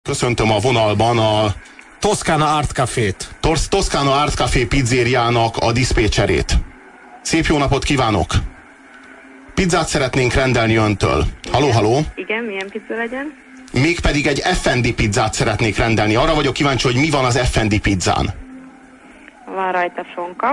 Köszöntöm a vonalban a Toscana Art Cafét. Toscana Art Café pizzériának a diszpécserét. Szép jó napot kívánok! Pizzát szeretnénk rendelni öntől. Haló? Igen, milyen pizza legyen? Mégpedig egy F&D pizzát szeretnék rendelni. Arra vagyok kíváncsi, hogy mi van az F&D pizzán. Van rajta sonka.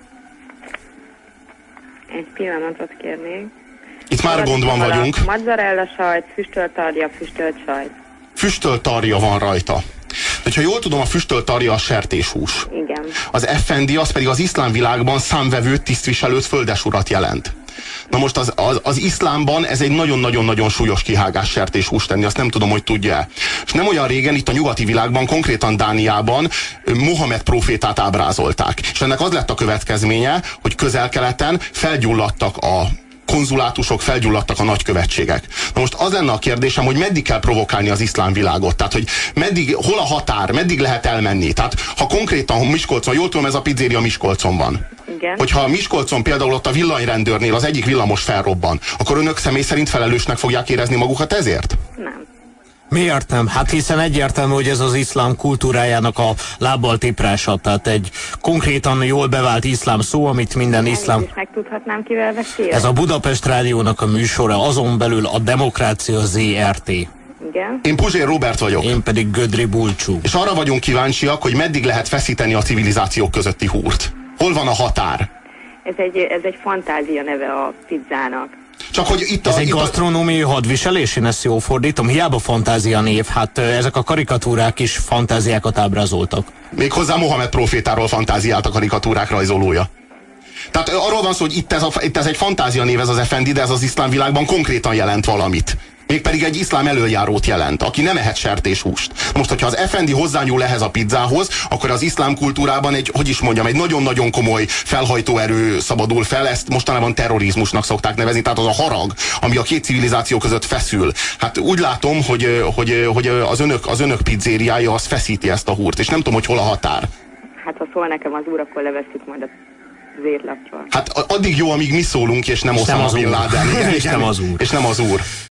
Egy pillanatot kérnék. Itt már gondban vagyunk. Mozzarella sajt, füstölt tarja, füstölt sajt. Füstölt tarja van rajta. De ha jól tudom, a füstölt tarja a sertéshús. Igen. Az F&D az pedig az iszlám világban számvevőt, tisztviselőt, földesurat jelent. Na most az iszlámban ez egy nagyon-nagyon-nagyon súlyos kihágás sertéshúst tenni, azt nem tudom, hogy tudja-e. És nem olyan régen itt a nyugati világban, konkrétan Dániában Mohamed prófétát ábrázolták. És ennek az lett a következménye, hogy Közel-Keleten felgyulladtak a konzulátusok, felgyulladtak a nagykövetségek. Na most az lenne a kérdésem, hogy meddig kell provokálni az iszlám világot? Tehát, hogy hol a határ, meddig lehet elmenni? Tehát, ha konkrétan Miskolcon, jól tudom, ez a pizzéria Miskolcon van. Igen. Hogyha Miskolcon például ott a villanyrendőrnél az egyik villamos felrobban, akkor önök személy szerint felelősnek fogják érezni magukat ezért? Nem. Miért nem? Hát hiszen egyértelmű, hogy ez az iszlám kultúrájának a lábbal tiprása. Tehát egy konkrétan jól bevált iszlám szó, amit minden iszlám... És megtudhatnám, kivel beszél? Ez a Budapest Rádiónak a műsora, azon belül a Demokrácia ZRT. Igen. Én Puzsér Róbert vagyok. Én pedig Gödri Bulcsú. És arra vagyunk kíváncsiak, hogy meddig lehet feszíteni a civilizációk közötti húrt. Hol van a határ? Ez egy fantázia neve a pizzának. Csak hogy itt Ez egy gasztronómiai hadviselés, én ezt jól fordítom, hiába fantázia név, hát ezek a karikatúrák is fantáziákat ábrázoltak. Méghozzá Mohamed prófétáról fantáziált a karikatúrák rajzolója. Tehát arról van szó, hogy itt ez egy fantázia név, ez az F&D, de ez az iszlám világban konkrétan jelent valamit. Mégpedig egy iszlám elöljárót jelent, aki nem ehet sertéshúst. Most, hogyha az F&D hozzányúl ehhez a pizzához, akkor az iszlám kultúrában egy nagyon-nagyon komoly felhajtóerő szabadul fel, ezt mostanában terrorizmusnak szokták nevezni, tehát az a harag, ami a két civilizáció között feszül. Hát úgy látom, hogy az önök pizzériája az feszíti ezt a húrt, és nem tudom, hogy hol a határ. Hát ha szól nekem az úr, akkor leveszik majd a zérlapról. Hát addig jó, amíg mi szólunk, és nem Osama Bin Laden. És nem az úr. És nem az úr.